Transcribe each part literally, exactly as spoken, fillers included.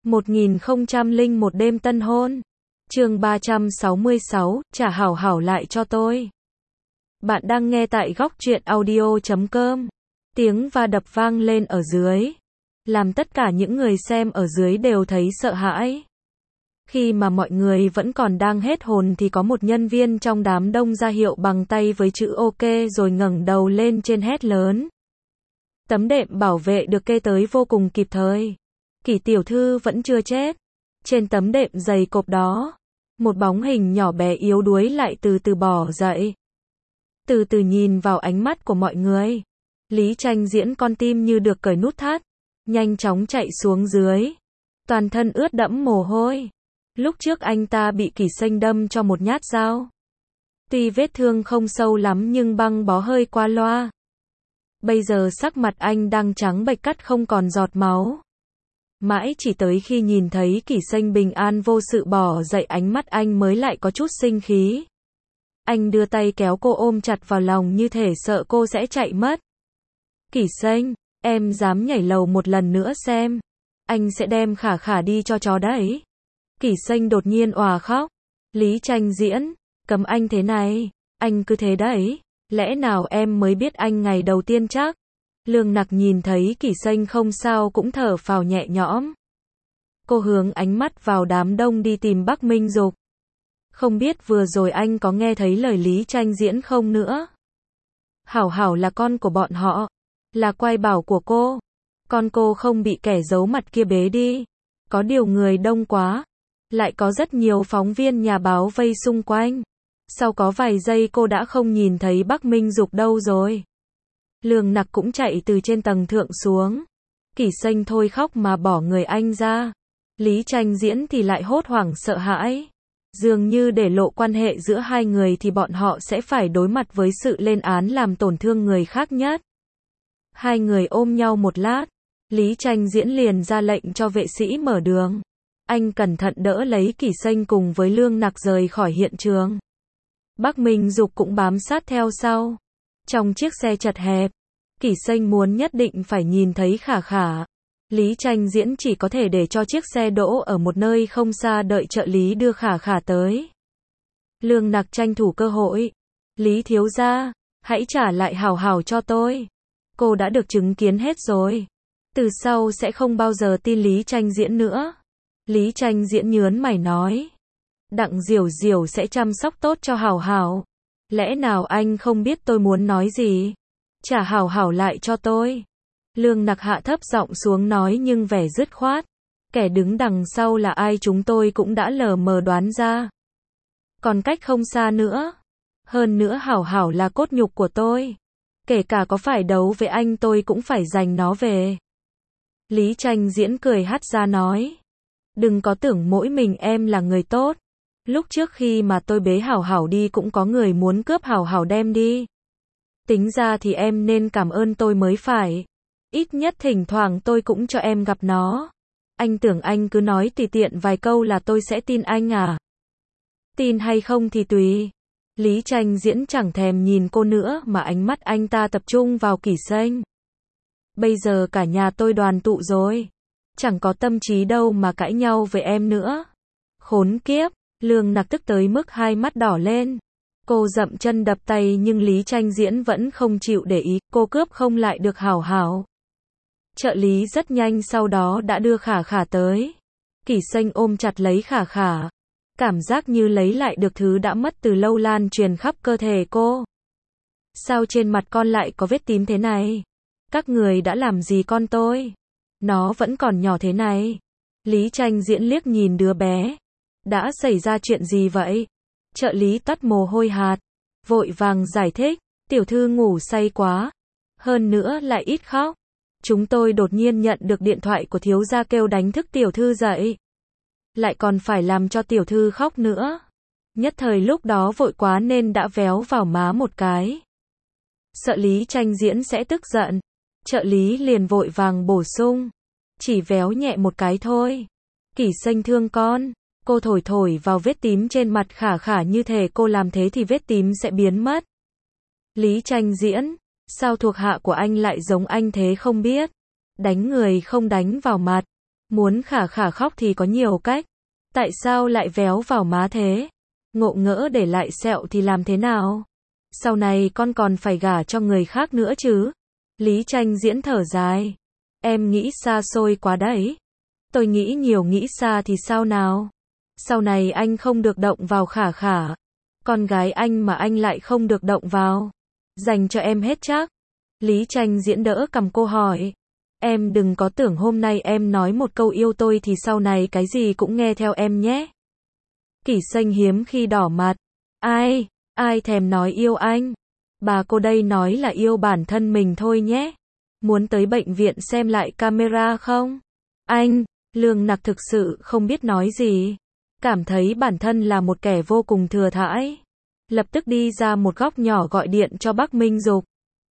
một nghìn không trăm lẻ một đêm tân hôn. Chương ba trăm sáu mươi sáu, trả hảo hảo lại cho tôi. Bạn đang nghe tại góc truyện audio chấm com. Tiếng va đập vang lên ở dưới, làm tất cả những người xem ở dưới đều thấy sợ hãi. Khi mà mọi người vẫn còn đang hết hồn thì có một nhân viên trong đám đông ra hiệu bằng tay với chữ OK rồi ngẩng đầu lên trên hét lớn. Tấm đệm bảo vệ được kê tới vô cùng kịp thời. Kỷ tiểu thư vẫn chưa chết. Trên tấm đệm dày cộp đó, một bóng hình nhỏ bé yếu đuối lại từ từ bò dậy. Từ từ nhìn vào ánh mắt của mọi người, Lý Tranh Diễn con tim như được cởi nút thắt, nhanh chóng chạy xuống dưới. Toàn thân ướt đẫm mồ hôi. Lúc trước anh ta bị Kỷ Xanh đâm cho một nhát dao. Tuy vết thương không sâu lắm nhưng băng bó hơi qua loa. Bây giờ sắc mặt anh đang trắng bệch cắt không còn giọt máu. Mãi chỉ tới khi nhìn thấy Kỷ Xanh bình an vô sự bỏ dậy ánh mắt anh mới lại có chút sinh khí. Anh đưa tay kéo cô ôm chặt vào lòng như thể sợ cô sẽ chạy mất. Kỷ Xanh, em dám nhảy lầu một lần nữa xem. Anh sẽ đem Khả Khả đi cho chó đấy. Kỷ Xanh đột nhiên òa khóc. Lý Tranh Diễn, cấm anh thế này, anh cứ thế đấy. Lẽ nào em mới biết anh ngày đầu tiên chắc? Lương Nặc nhìn thấy Kỷ Xanh không sao cũng thở phào nhẹ nhõm. Cô hướng ánh mắt vào đám đông đi tìm Bắc Minh Dục. Không biết vừa rồi anh có nghe thấy lời Lý Tranh Diễn không nữa? Hảo Hảo là con của bọn họ, là quai bảo của cô. Con cô không bị kẻ giấu mặt kia bế đi. Có điều người đông quá, lại có rất nhiều phóng viên nhà báo vây xung quanh. Sau có vài giây cô đã không nhìn thấy Bắc Minh Dục đâu rồi. Lương Nặc cũng chạy từ trên tầng thượng xuống. Kỷ Xanh thôi khóc mà bỏ người anh ra. Lý Tranh Diễn thì lại hốt hoảng sợ hãi. Dường như để lộ quan hệ giữa hai người thì bọn họ sẽ phải đối mặt với sự lên án làm tổn thương người khác nhất. Hai người ôm nhau một lát, Lý Tranh Diễn liền ra lệnh cho vệ sĩ mở đường. Anh cẩn thận đỡ lấy Kỷ Xanh cùng với Lương Nặc rời khỏi hiện trường. Bắc Minh Dục cũng bám sát theo sau. Trong chiếc xe chật hẹp, Kỷ Xanh muốn nhất định phải nhìn thấy Khả Khả. Lý Tranh Diễn chỉ có thể để cho chiếc xe đỗ ở một nơi không xa đợi trợ lý đưa Khả Khả tới. Lương Nặc tranh thủ cơ hội. Lý thiếu gia, hãy trả lại Hảo Hảo cho tôi. Cô đã được chứng kiến hết rồi. Từ sau sẽ không bao giờ tin Lý Tranh Diễn nữa. Lý Tranh Diễn nhớn mày nói. Đặng Diểu Diểu sẽ chăm sóc tốt cho Hảo Hảo. Lẽ nào anh không biết tôi muốn nói gì? Trả Hảo Hảo lại cho tôi. Lương Nặc hạ thấp giọng xuống nói nhưng vẻ dứt khoát. Kẻ đứng đằng sau là ai chúng tôi cũng đã lờ mờ đoán ra. Còn cách không xa nữa. Hơn nữa Hảo Hảo là cốt nhục của tôi. Kể cả có phải đấu với anh tôi cũng phải giành nó về. Lý Tranh Diễn cười hắt ra nói. Đừng có tưởng mỗi mình em là người tốt. Lúc trước khi mà tôi bế Hảo Hảo đi cũng có người muốn cướp Hảo Hảo đem đi. Tính ra thì em nên cảm ơn tôi mới phải. Ít nhất thỉnh thoảng tôi cũng cho em gặp nó. Anh tưởng anh cứ nói tùy tiện vài câu là tôi sẽ tin anh à? Tin hay không thì tùy. Lý Tranh Diễn chẳng thèm nhìn cô nữa mà ánh mắt anh ta tập trung vào Kỷ Xanh. Bây giờ cả nhà tôi đoàn tụ rồi. Chẳng có tâm trí đâu mà cãi nhau với em nữa. Khốn kiếp, Lương Nặc tức tới mức hai mắt đỏ lên. Cô dậm chân đập tay nhưng Lý Tranh Diễn vẫn không chịu để ý, cô cướp không lại được Hảo Hảo. Trợ lý rất nhanh sau đó đã đưa Khả Khả tới. Kỷ Xanh ôm chặt lấy Khả Khả. Cảm giác như lấy lại được thứ đã mất từ lâu lan truyền khắp cơ thể cô. Sao trên mặt con lại có vết tím thế này? Các người đã làm gì con tôi? Nó vẫn còn nhỏ thế này. Lý Tranh Diễn liếc nhìn đứa bé. Đã xảy ra chuyện gì vậy? Trợ lý toát mồ hôi hạt. Vội vàng giải thích. Tiểu thư ngủ say quá. Hơn nữa lại ít khóc. Chúng tôi đột nhiên nhận được điện thoại của thiếu gia kêu đánh thức tiểu thư dậy. Lại còn phải làm cho tiểu thư khóc nữa. Nhất thời lúc đó vội quá nên đã véo vào má một cái. Sợ Lý Tranh Diễn sẽ tức giận. Trợ lý liền vội vàng bổ sung. Chỉ véo nhẹ một cái thôi. Kỷ Xanh thương con. Cô thổi thổi vào vết tím trên mặt Khả Khả như thể cô làm thế thì vết tím sẽ biến mất. Lý Tranh Diễn, sao thuộc hạ của anh lại giống anh thế không biết? Đánh người không đánh vào mặt. Muốn khả khả khóc thì có nhiều cách. Tại sao lại véo vào má thế? Ngộ ngỡ để lại sẹo thì làm thế nào? Sau này con còn phải gả cho người khác nữa chứ? Lý Tranh Diễn thở dài. Em nghĩ xa xôi quá đấy. Tôi nghĩ nhiều nghĩ xa thì sao nào? Sau này anh không được động vào khả khả. Con gái anh mà anh lại không được động vào. Dành cho em hết chắc. Lý Tranh Diễn đỡ cầm cô hỏi. Em đừng có tưởng hôm nay em nói một câu yêu tôi thì sau này cái gì cũng nghe theo em nhé. Kỷ Xanh hiếm khi đỏ mặt. Ai, ai thèm nói yêu anh. Bà cô đây nói là yêu bản thân mình thôi nhé. Muốn tới bệnh viện xem lại camera không? Anh, Lương Nặc thực sự không biết nói gì. Cảm thấy bản thân là một kẻ vô cùng thừa thãi. Lập tức đi ra một góc nhỏ gọi điện cho bác Minh Dục.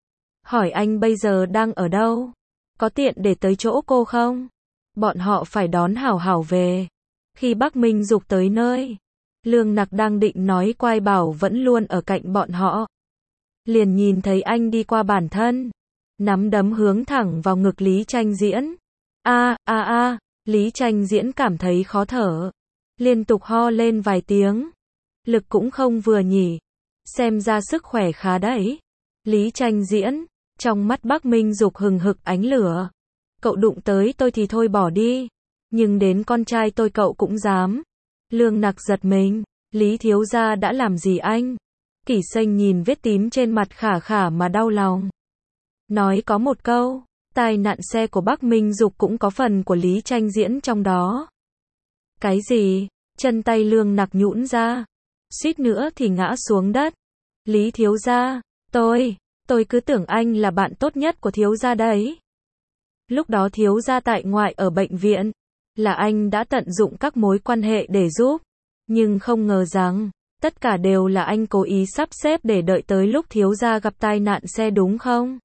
Hỏi anh bây giờ đang ở đâu? Có tiện để tới chỗ cô không? Bọn họ phải đón Hảo Hảo về. Khi bác Minh Dục tới nơi, Lương Nặc đang định nói Quai Bảo vẫn luôn ở cạnh bọn họ. Liền nhìn thấy anh đi qua bản thân. Nắm đấm hướng thẳng vào ngực Lý Tranh Diễn. A, a a, Lý Tranh Diễn cảm thấy khó thở. Liên tục ho lên vài tiếng. Lực cũng không vừa nhỉ. Xem ra sức khỏe khá đấy. Lý Tranh Diễn, trong mắt bác Minh Dục hừng hực ánh lửa. Cậu đụng tới tôi thì thôi bỏ đi. Nhưng đến con trai tôi cậu cũng dám. Lương Nặc giật mình. Lý thiếu gia đã làm gì anh? Kỷ Xanh nhìn vết tím trên mặt khả khả mà đau lòng. Nói có một câu, tai nạn xe của bác Minh Dục cũng có phần của Lý Tranh Diễn trong đó. Cái gì? Chân tay Lương Nặc nhũn ra. Suýt nữa thì ngã xuống đất. Lý thiếu gia, tôi, tôi cứ tưởng anh là bạn tốt nhất của thiếu gia đấy. Lúc đó thiếu gia tại ngoại ở bệnh viện, là anh đã tận dụng các mối quan hệ để giúp. Nhưng không ngờ rằng, tất cả đều là anh cố ý sắp xếp để đợi tới lúc thiếu gia gặp tai nạn xe đúng không?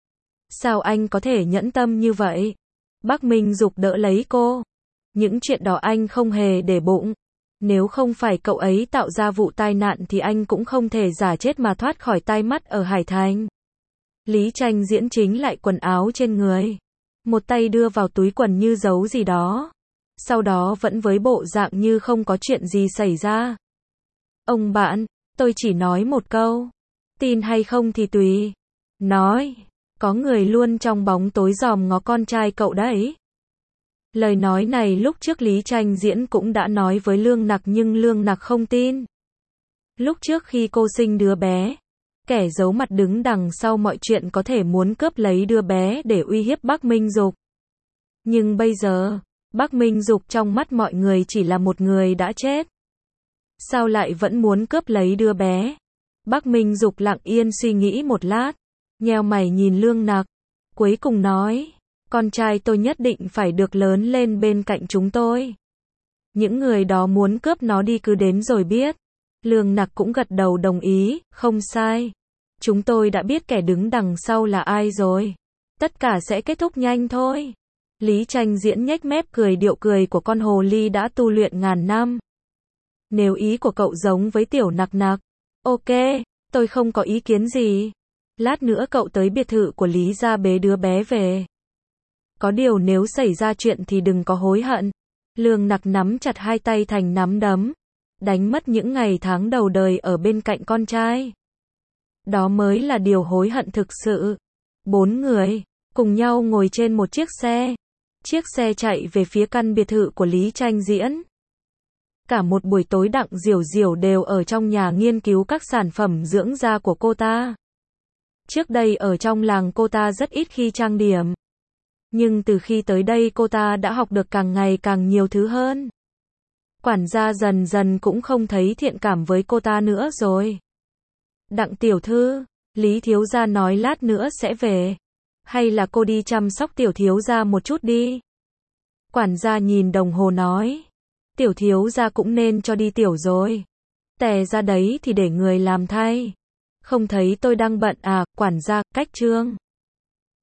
Sao anh có thể nhẫn tâm như vậy? Bác Minh Dục đỡ lấy cô. Những chuyện đó anh không hề để bụng. Nếu không phải cậu ấy tạo ra vụ tai nạn thì anh cũng không thể giả chết mà thoát khỏi tai mắt ở Hải Thành. Lý Tranh Diễn chính lại quần áo trên người. Một tay đưa vào túi quần như giấu gì đó. Sau đó vẫn với bộ dạng như không có chuyện gì xảy ra. Ông bạn, tôi chỉ nói một câu. Tin hay không thì tùy. Nói, có người luôn trong bóng tối dòm ngó con trai cậu đấy. Lời nói này lúc trước Lý Tranh Diễn cũng đã nói với Lương Nặc nhưng Lương Nặc không tin. Lúc trước khi cô sinh đứa bé, kẻ giấu mặt đứng đằng sau mọi chuyện có thể muốn cướp lấy đứa bé để uy hiếp bác Minh Dục. Nhưng bây giờ, bác Minh Dục trong mắt mọi người chỉ là một người đã chết. Sao lại vẫn muốn cướp lấy đứa bé? Bác Minh Dục lặng yên suy nghĩ một lát, nheo mày nhìn Lương Nặc, cuối cùng nói, con trai tôi nhất định phải được lớn lên bên cạnh chúng tôi. Những người đó muốn cướp nó đi cứ đến rồi biết. Lương Nặc cũng gật đầu đồng ý, không sai. Chúng tôi đã biết kẻ đứng đằng sau là ai rồi. Tất cả sẽ kết thúc nhanh thôi. Lý Tranh Diễn nhếch mép cười điệu cười của con hồ ly đã tu luyện ngàn năm. Nếu ý của cậu giống với Tiểu Nặc Nặc, ok, tôi không có ý kiến gì. Lát nữa cậu tới biệt thự của Lý gia bế đứa bé về. Có điều nếu xảy ra chuyện thì đừng có hối hận. Lương Nặc nắm chặt hai tay thành nắm đấm. Đánh mất những ngày tháng đầu đời ở bên cạnh con trai. Đó mới là điều hối hận thực sự. Bốn người, cùng nhau ngồi trên một chiếc xe. Chiếc xe chạy về phía căn biệt thự của Lý Tranh Diễn. Cả một buổi tối Đặng Diểu Diểu đều ở trong nhà nghiên cứu các sản phẩm dưỡng da của cô ta. Trước đây ở trong làng cô ta rất ít khi trang điểm. Nhưng từ khi tới đây cô ta đã học được càng ngày càng nhiều thứ hơn. Quản gia dần dần cũng không thấy thiện cảm với cô ta nữa rồi. Đặng tiểu thư, Lý thiếu gia nói lát nữa sẽ về. Hay là cô đi chăm sóc tiểu thiếu gia một chút đi. Quản gia nhìn đồng hồ nói. Tiểu thiếu gia cũng nên cho đi tiểu rồi. Tè ra đấy thì để người làm thay. Không thấy tôi đang bận à, quản gia, cách trương.